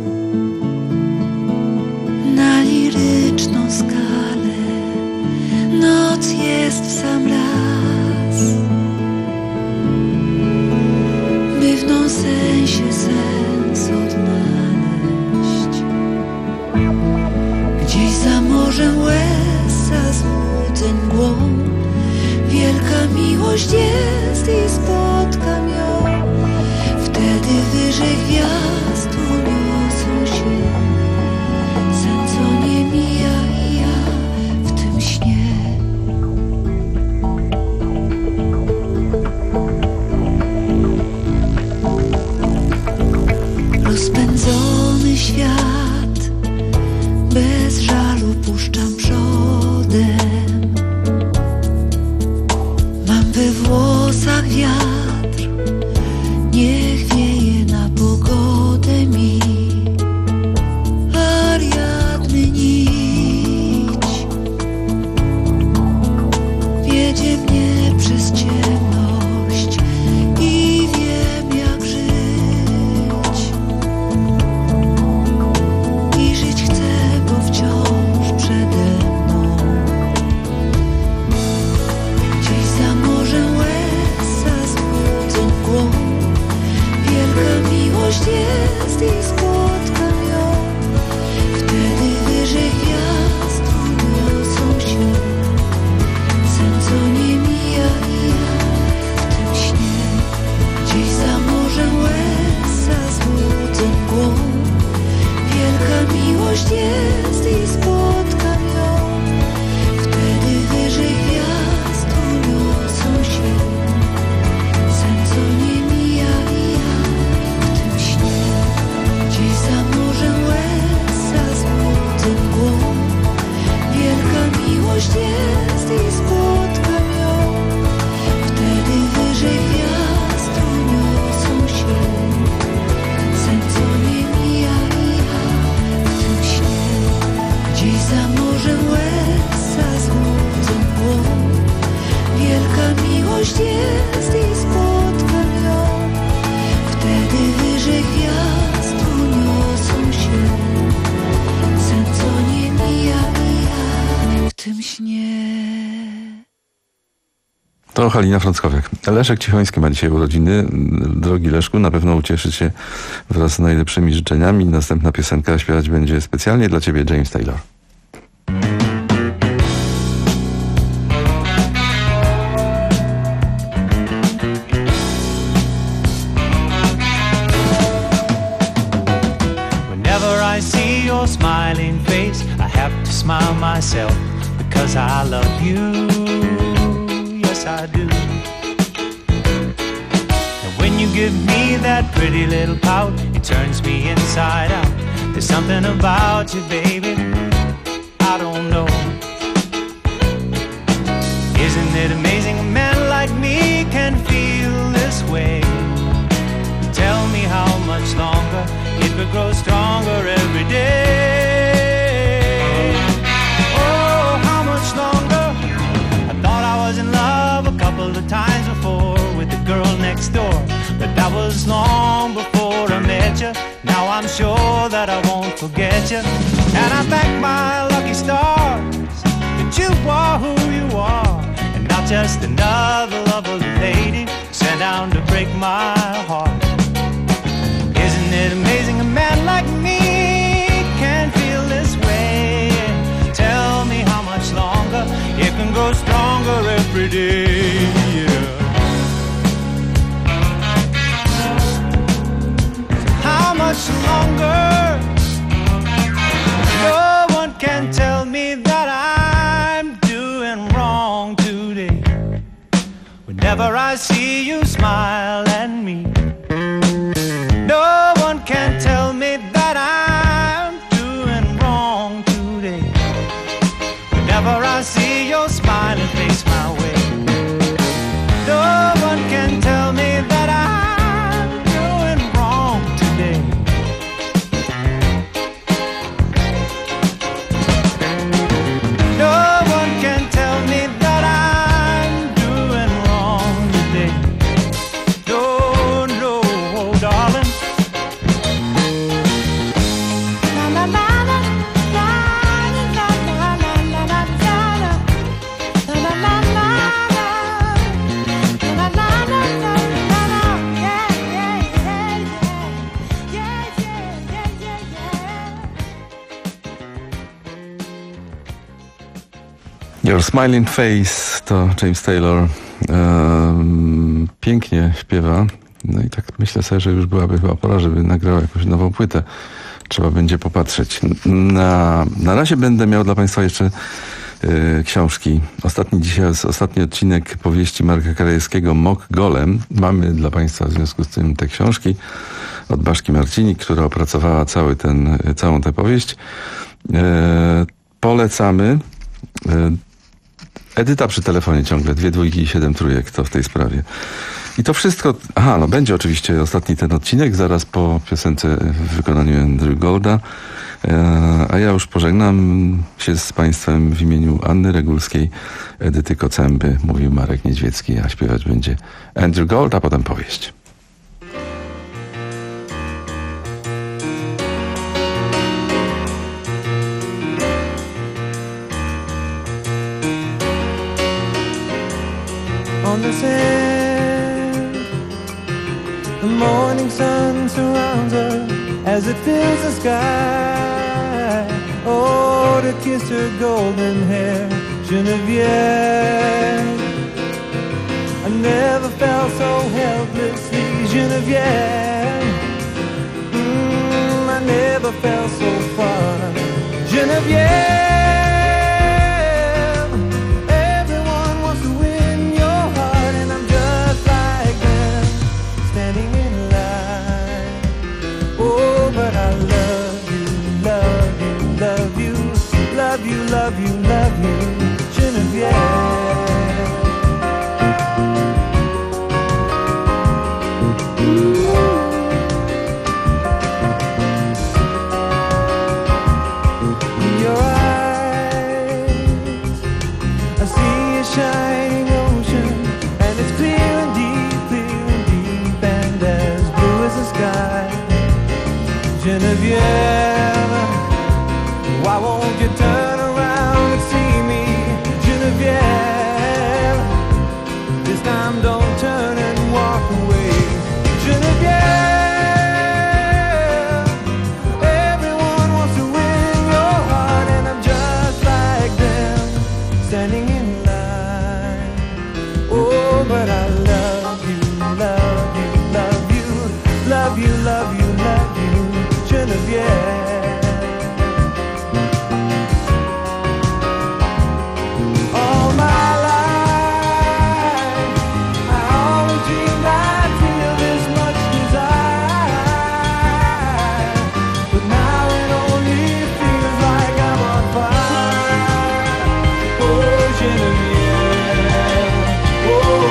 na liryczną skalę. Noc jest w sam raz, by w nonsensie sens odnaleźć. Gdzieś za morzem łez, za złudzeń mgłą, wielka miłość jest i spotkam ją. Wtedy wyżej gwiazd uniosą się sen, co nie mija, i ja w tym śnie. Rozpędzony świat, bez żalu puszczam przodem. Mam we włosach wiatr, gwiazd i spotkam ją. Wtedy wyżej gwiazd uniosą się. Sen, co nie mija i ja w tym śnie. Gdzieś za morzem łez, za złotem mgłą. Wielka miłość jest i spotkam ją. Wtedy wyżej gwiazd uniosą się. Sen, co nie mija i ja w tym śnie. To Halina Frąckowiak. Leszek Cichoński ma dzisiaj urodziny. Drogi Leszku, na pewno ucieszysz się wraz z najlepszymi życzeniami. Następna piosenka śpiewać będzie specjalnie dla ciebie James Taylor. I see your smiling face, I have to smile myself because I love you, yes I do. And when you give me that pretty little pout, it turns me inside out. There's something about you, baby, I don't know. Isn't it amazing a man like me can feel this way? Tell me how much longer it would grow stronger every day. Oh, how much longer? I thought I was in love a couple of times before with the girl next door, but that was long before I met you. Now I'm sure that I won't forget you, and I thank my lucky stars that you are who you are, and not just another lovely lady sent down to break my heart. Isn't it amazing a man like me can feel this way? Tell me how much longer it can grow stronger every day. Yeah. How much longer? No one can tell me that I'm doing wrong today. Whenever I see you smile at me, no one can tell me that I'm doing wrong today. Whenever I see your smiling face my way, no one can tell me that I'm doing wrong today. No one can tell me that I'm doing wrong today. No, no, darling. Your Smiling Face to James Taylor. Ehm, pięknie śpiewa. No i tak myślę sobie, że już byłaby chyba pora, żeby nagrał jakąś nową płytę. Trzeba będzie popatrzeć. Na, na razie będę miał dla Państwa jeszcze y, książki. Ostatni dzisiaj jest ostatni odcinek powieści Marka Krajewskiego Mok Golem. Mamy dla Państwa w związku z tym te książki od Baszki Marcinik, która opracowała cały ten, całą tę powieść. Y, polecamy. Y, Edyta przy telefonie ciągle, dwie dwójki i siedem trójek to w tej sprawie. I to wszystko, aha, no będzie oczywiście ostatni ten odcinek, zaraz po piosence w wykonaniu Andrew Golda. E, a ja już pożegnam się z Państwem w imieniu Anny Regulskiej, Edyty Kocęby, mówił Marek Niedźwiecki, a śpiewać będzie Andrew Gold, a potem powieść. On the sand, the morning sun surrounds her as it fills the sky. Oh, to kiss her golden hair, Genevieve. I never felt so helplessly, Genevieve. Mm, I never felt so far, Genevieve. Love you, love you, Genevieve. shining ocean, and it's clear and deep, clear and deep, and as blue as the sky. Genevieve, why won't you turn around and see me? Genevieve, this time don't turn and walk away. Genevieve, everyone wants to win your heart, and I'm just like them, standing in line. Oh, but I love you, love you, love you, love you, love you, love you, Genevieve. All my life, I always dreamed I'd feel this much desire, but now it only feels like I'm on fire. Oh, Genevieve, oh.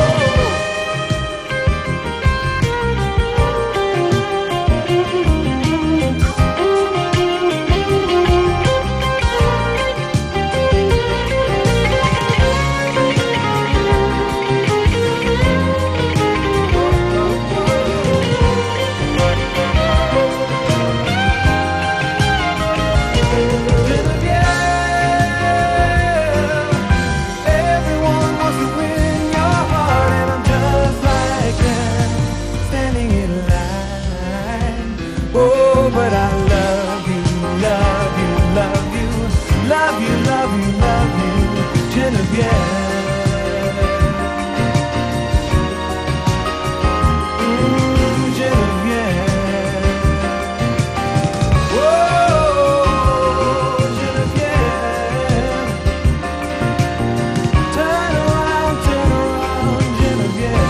Everyone wants to win your heart, and I'm just like them, standing in line. Oh, but I love you, love you, love you, love you, love you, love you, Genevieve. Mm, Genevieve. Whoa, Genevieve. Turn around, turn around, Genevieve.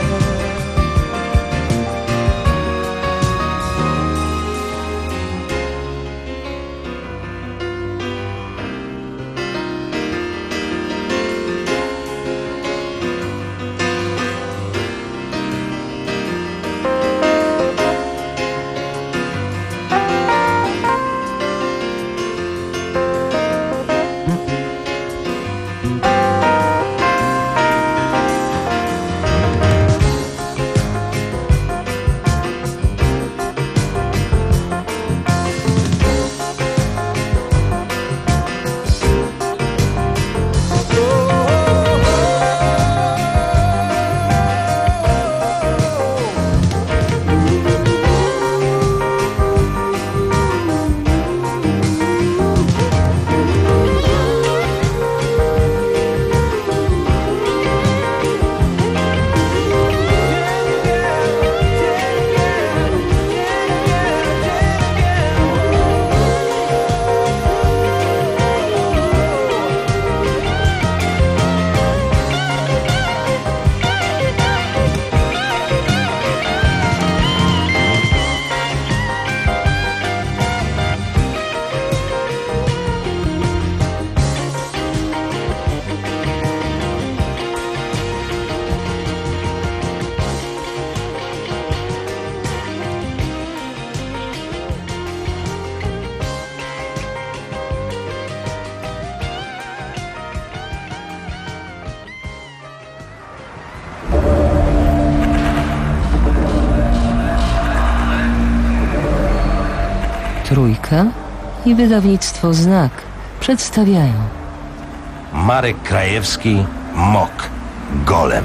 Trójka i wydawnictwo Znak przedstawiają Marek Krajewski, Mok, Golem.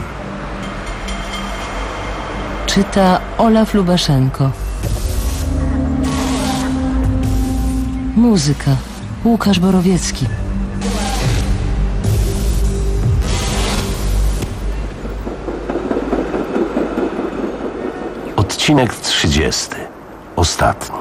Czyta Olaf Lubaszenko. Muzyka Łukasz Borowiecki. Odcinek trzydziesty. Ostatni.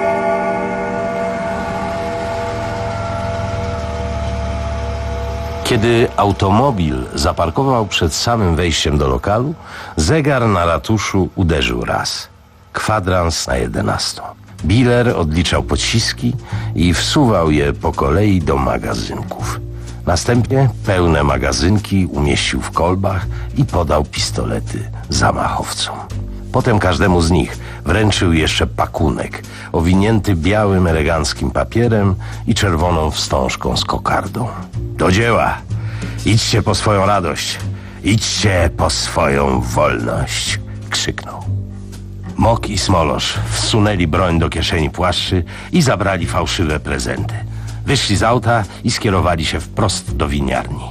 Kiedy automobil zaparkował przed samym wejściem do lokalu, zegar na ratuszu uderzył raz. Kwadrans na jedenastą. Biller odliczał pociski i wsuwał je po kolei do magazynków. Następnie pełne magazynki umieścił w kolbach i podał pistolety zamachowcom. Potem każdemu z nich wręczył jeszcze pakunek owinięty białym, eleganckim papierem i czerwoną wstążką z kokardą. Do dzieła! Idźcie po swoją radość. Idźcie po swoją wolność. Krzyknął. Mok i Smolosz wsunęli broń do kieszeni płaszczy i zabrali fałszywe prezenty. Wyszli z auta i skierowali się wprost do winiarni.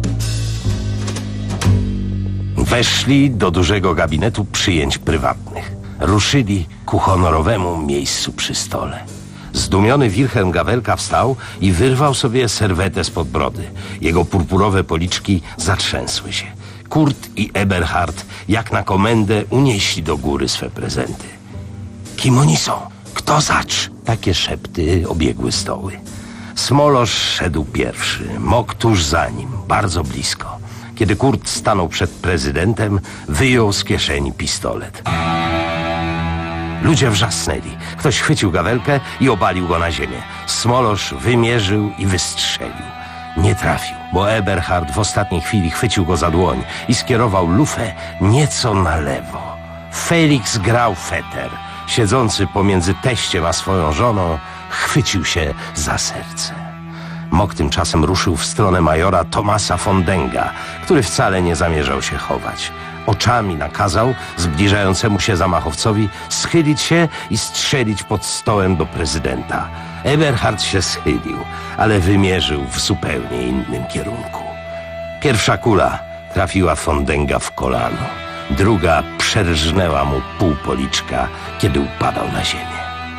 Weszli do dużego gabinetu przyjęć prywatnych. Ruszyli ku honorowemu miejscu przy stole. Zdumiony Wilhelm Gawelka wstał i wyrwał sobie serwetę spod brody. Jego purpurowe policzki zatrzęsły się. Kurt i Eberhard jak na komendę unieśli do góry swe prezenty. Kim oni są? Kto zacz? Takie szepty obiegły stoły. Smolosz szedł pierwszy, Mok tuż za nim, bardzo blisko. Kiedy Kurt stanął przed prezydentem, wyjął z kieszeni pistolet. Ludzie wrzasnęli. Ktoś chwycił Gawelkę i obalił go na ziemię. Smolosz wymierzył i wystrzelił. Nie trafił, bo Eberhard w ostatniej chwili chwycił go za dłoń i skierował lufę nieco na lewo. Felix Graufetter, siedzący pomiędzy teściem a swoją żoną, chwycił się za serce. Mok tymczasem ruszył w stronę majora Thomasa Fondenga, który wcale nie zamierzał się chować. Oczami nakazał zbliżającemu się zamachowcowi schylić się i strzelić pod stołem do prezydenta. Eberhard się schylił, ale wymierzył w zupełnie innym kierunku. Pierwsza kula trafiła Fondenga w kolano. Druga przerżnęła mu pół policzka, kiedy upadał na ziemię.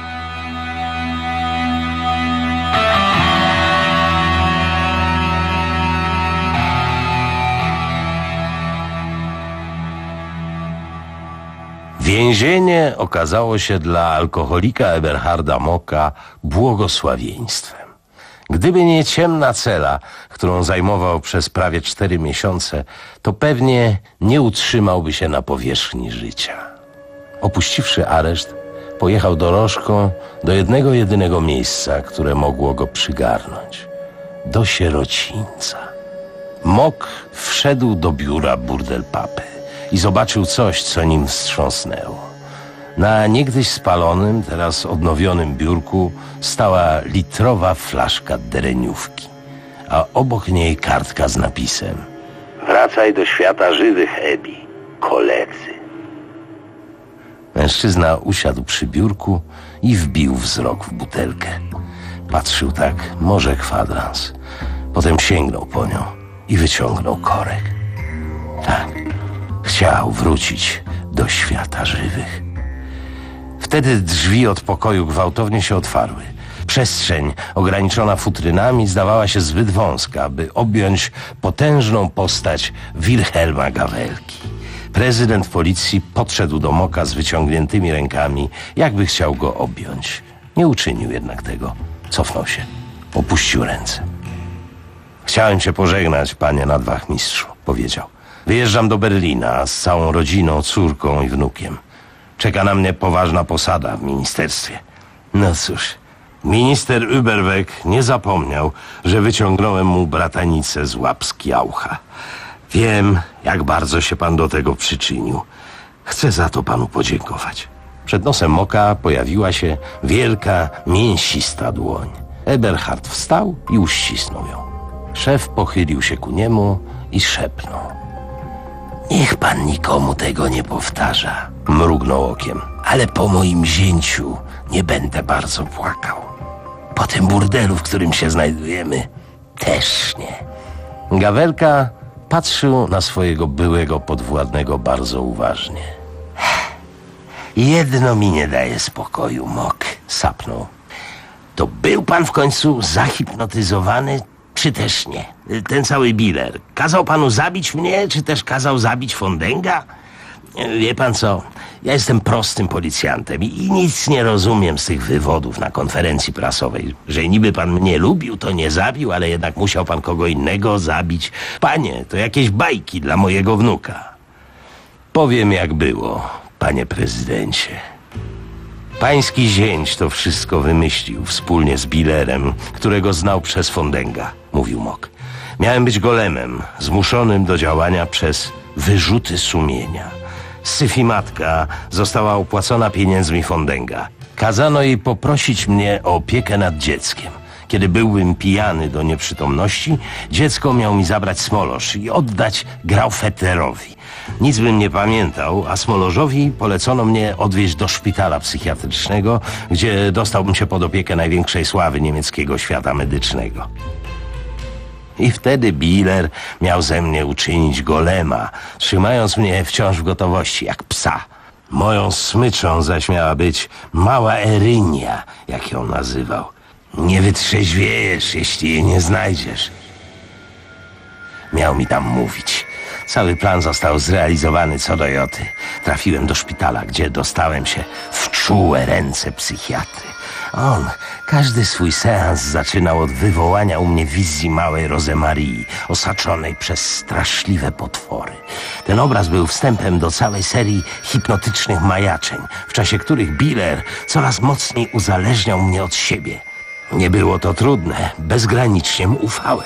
Więzienie okazało się dla alkoholika Eberharda Moka błogosławieństwem. Gdyby nie ciemna cela, którą zajmował przez prawie cztery miesiące, to pewnie nie utrzymałby się na powierzchni życia. Opuściwszy areszt, pojechał dorożką do jednego jedynego miejsca, które mogło go przygarnąć. Do sierocińca. Mok wszedł do biura burdelpapy i zobaczył coś, co nim wstrząsnęło. Na niegdyś spalonym, teraz odnowionym biurku stała litrowa flaszka dereniówki, a obok niej kartka z napisem: wracaj do świata żywych, Ebi, koledzy. Mężczyzna usiadł przy biurku i wbił wzrok w butelkę. Patrzył tak może kwadrans. Potem sięgnął po nią i wyciągnął korek. Tak, chciał wrócić do świata żywych. Wtedy drzwi od pokoju gwałtownie się otwarły. Przestrzeń ograniczona futrynami zdawała się zbyt wąska, by objąć potężną postać Wilhelma Gawelki. Prezydent policji podszedł do Moka z wyciągniętymi rękami, jakby chciał go objąć. Nie uczynił jednak tego. Cofnął się. Opuścił ręce. Chciałem cię pożegnać, panie nadwachmistrzu, powiedział. Wyjeżdżam do Berlina z całą rodziną, córką i wnukiem. Czeka na mnie poważna posada w ministerstwie. No cóż, minister Überweg nie zapomniał, że wyciągnąłem mu bratanicę z łap Skiaucha. Wiem, jak bardzo się pan do tego przyczynił. Chcę za to panu podziękować. Przed nosem Moka pojawiła się wielka, mięsista dłoń. Eberhard wstał i uścisnął ją. Szef pochylił się ku niemu i szepnął. Niech pan nikomu tego nie powtarza, mrugnął okiem. Ale po moim zięciu nie będę bardzo płakał. Po tym burdelu, w którym się znajdujemy, też nie. Gawelka patrzył na swojego byłego podwładnego bardzo uważnie. Jedno mi nie daje spokoju, Mok, sapnął. To był pan w końcu zahipnotyzowany, czy też nie? Ten cały Biller kazał panu zabić mnie, czy też kazał zabić Fondenga? Wie pan co, ja jestem prostym policjantem i nic nie rozumiem z tych wywodów na konferencji prasowej. Że niby pan mnie lubił, to nie zabił, ale jednak musiał pan kogo innego zabić. Panie, to jakieś bajki dla mojego wnuka. Powiem jak było, panie prezydencie. Pański zięć to wszystko wymyślił wspólnie z Billerem, którego znał przez Fondenga, mówił Mok. Miałem być golemem, zmuszonym do działania przez wyrzuty sumienia. Syfi matka została opłacona pieniędzmi Fondenga. Kazano jej poprosić mnie o opiekę nad dzieckiem. Kiedy byłbym pijany do nieprzytomności, dziecko miał mi zabrać smolosz i oddać Graufetterowi. Nic bym nie pamiętał, a smolorzowi polecono mnie odwieźć do szpitala psychiatrycznego, gdzie dostałbym się pod opiekę największej sławy niemieckiego świata medycznego. I wtedy Biller miał ze mnie uczynić golema, trzymając mnie wciąż w gotowości, jak psa. Moją smyczą zaś miała być mała Erynia, jak ją nazywał. Nie wytrzeźwiejesz, jeśli jej nie znajdziesz. Miał mi tam mówić. Cały plan został zrealizowany co do joty. Trafiłem do szpitala, gdzie dostałem się w czułe ręce psychiatry. On każdy swój seans zaczynał od wywołania u mnie wizji małej Rosemarii, osaczonej przez straszliwe potwory. Ten obraz był wstępem do całej serii hipnotycznych majaczeń, w czasie których Biller coraz mocniej uzależniał mnie od siebie. Nie było to trudne, bezgranicznie mu ufałem.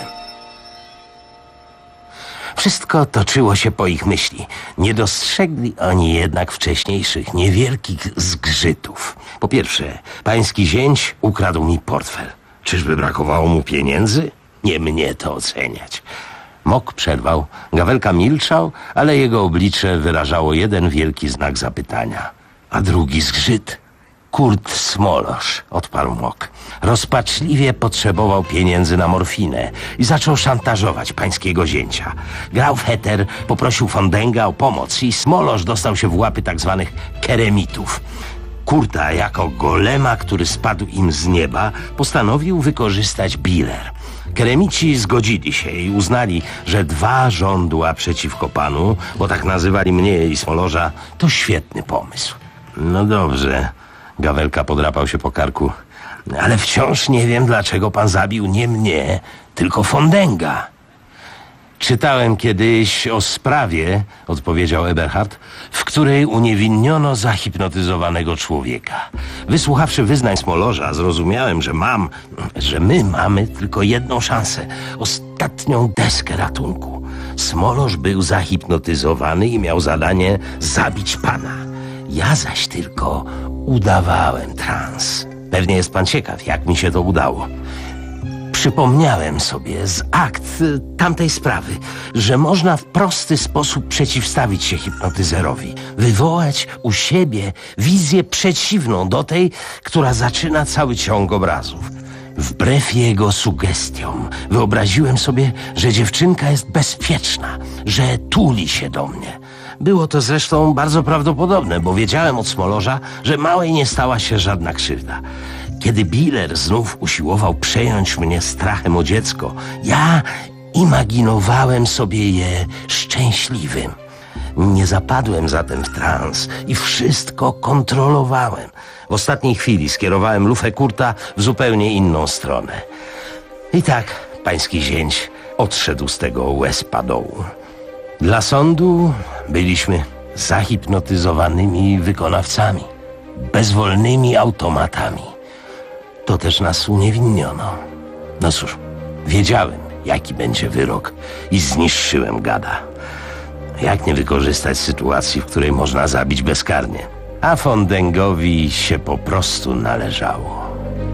Wszystko toczyło się po ich myśli. Nie dostrzegli oni jednak wcześniejszych, niewielkich zgrzytów. Po pierwsze, pański zięć ukradł mi portfel. Czyżby brakowało mu pieniędzy? Nie mnie to oceniać. Mok przerwał, Gawelka milczał, ale jego oblicze wyrażało jeden wielki znak zapytania. A drugi zgrzyt? Kurt Smolosz, odparł Mok. Rozpaczliwie potrzebował pieniędzy na morfinę i zaczął szantażować pańskiego zięcia. Graufetter poprosił Fondenga o pomoc i Smolosz dostał się w łapy tak zwanych keremitów. Kurta jako golema, który spadł im z nieba, postanowił wykorzystać Biller. Keremici zgodzili się i uznali, że dwa żądła przeciwko panu, bo tak nazywali mnie i Smolorza, to świetny pomysł. No dobrze... Gawelka podrapał się po karku. Ale wciąż nie wiem, dlaczego pan zabił nie mnie, tylko Fondenga. Czytałem kiedyś o sprawie, odpowiedział Eberhard, w której uniewinniono zahipnotyzowanego człowieka. Wysłuchawszy wyznań Smolorza, zrozumiałem, że mam, że my mamy tylko jedną szansę, ostatnią deskę ratunku. Smolorz był zahipnotyzowany i miał zadanie zabić pana. Ja zaś tylko udawałem trans. Pewnie jest pan ciekaw, jak mi się to udało. Przypomniałem sobie z akt tamtej sprawy, że można w prosty sposób przeciwstawić się hipnotyzerowi, wywołać u siebie wizję przeciwną do tej, która zaczyna cały ciąg obrazów. Wbrew jego sugestiom wyobraziłem sobie, że dziewczynka jest bezpieczna, że tuli się do mnie. Było to zresztą bardzo prawdopodobne, bo wiedziałem od Smolorza, że małej nie stała się żadna krzywda. Kiedy Biller znów usiłował przejąć mnie strachem o dziecko, ja imaginowałem sobie je szczęśliwym. Nie zapadłem zatem w trans i wszystko kontrolowałem. W ostatniej chwili skierowałem lufę Kurta w zupełnie inną stronę. I tak pański zięć odszedł z tego łezpa dołu. Dla sądu byliśmy zahipnotyzowanymi wykonawcami, bezwolnymi automatami. To też nas uniewinniono. No cóż, wiedziałem, jaki będzie wyrok i zniszczyłem gada. Jak nie wykorzystać sytuacji, w której można zabić bezkarnie? A Fondengowi się po prostu należało.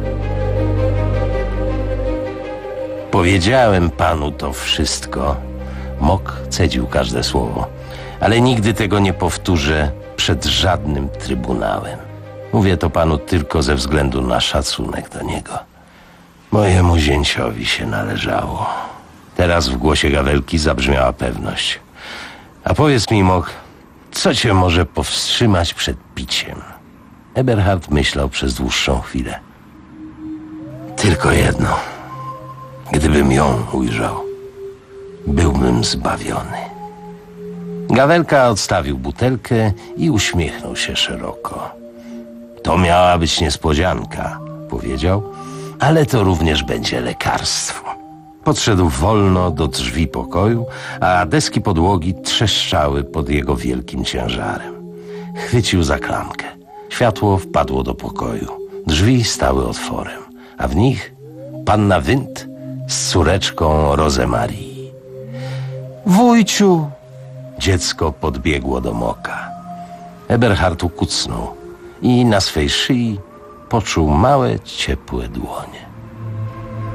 Powiedziałem panu to wszystko. Mok cedził każde słowo, ale nigdy tego nie powtórzę przed żadnym trybunałem. Mówię to panu tylko ze względu na szacunek do niego. Mojemu zięciowi się należało. Teraz w głosie Gawelki zabrzmiała pewność. A powiedz mi, Mok, co cię może powstrzymać przed piciem? Eberhard myślał przez dłuższą chwilę. Tylko jedno. Gdybym ją ujrzał, byłbym zbawiony. Gawelka odstawił butelkę i uśmiechnął się szeroko. To miała być niespodzianka, powiedział, ale to również będzie lekarstwo. Podszedł wolno do drzwi pokoju, a deski podłogi trzeszczały pod jego wielkim ciężarem. Chwycił za klamkę. Światło wpadło do pokoju. Drzwi stały otworem, a w nich panna Wind z córeczką Rosemarii. Wujciu! Dziecko podbiegło do Moka. Eberhard ukucnął i na swej szyi poczuł małe, ciepłe dłonie.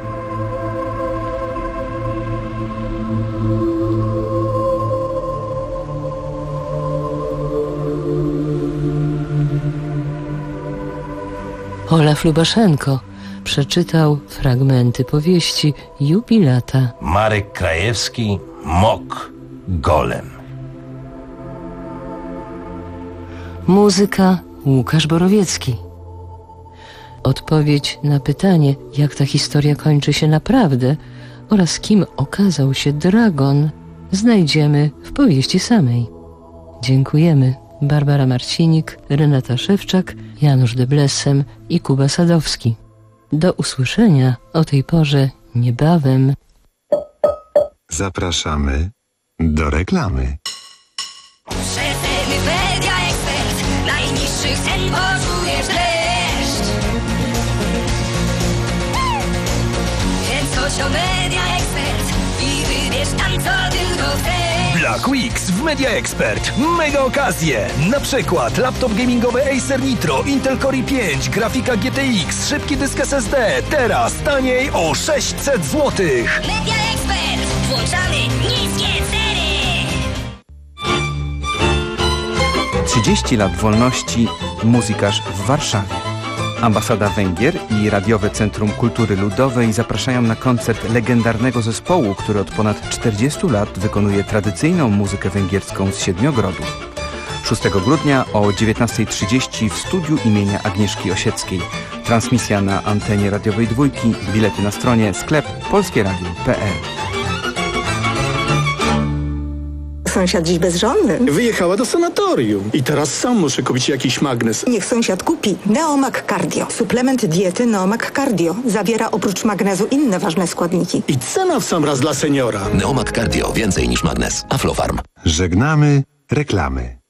Olaf Lubaszenko przeczytał fragmenty powieści Jubilata. Marek Krajewski, Mok, Golem. Muzyka Łukasz Borowiecki. Odpowiedź na pytanie, jak ta historia kończy się naprawdę oraz kim okazał się Dragon, znajdziemy w powieści samej. Dziękujemy. Barbara Marcinik, Renata Szewczak, Janusz Deblessem i Kuba Sadowski. Do usłyszenia o tej porze niebawem. Zapraszamy do reklamy. Szefy Media Ekspert, najniższych cen poczujesz deszcz. Więc chodź do Media Ekspert i wybierz tam co tylko chcesz. Black Weeks w Media Expert. Mega okazje! Na przykład laptop gamingowy Acer Nitro, Intel Core i pięć, grafika G T X, szybki dysk S S D. Teraz taniej o sześćset złotych. Media Expert, włączamy niskie ceny. trzydzieści lat wolności, muzykarz w Warszawie. Ambasada Węgier i Radiowe Centrum Kultury Ludowej zapraszają na koncert legendarnego zespołu, który od ponad czterdziestu lat wykonuje tradycyjną muzykę węgierską z Siedmiogrodu. szóstego grudnia o dziewiętnasta trzydzieści w studiu imienia Agnieszki Osieckiej. Transmisja na antenie radiowej Dwójki, bilety na stronie sklep polskieradio kropka p l. Sąsiad dziś bezżonny. Wyjechała do sanatorium i teraz sam muszę kupić jakiś magnes. Niech sąsiad kupi Neomag Cardio. Suplement diety Neomag Cardio. Zawiera oprócz magnezu inne ważne składniki. I cena w sam raz dla seniora. Neomag Cardio. Więcej niż magnes. Aflofarm. Żegnamy reklamy.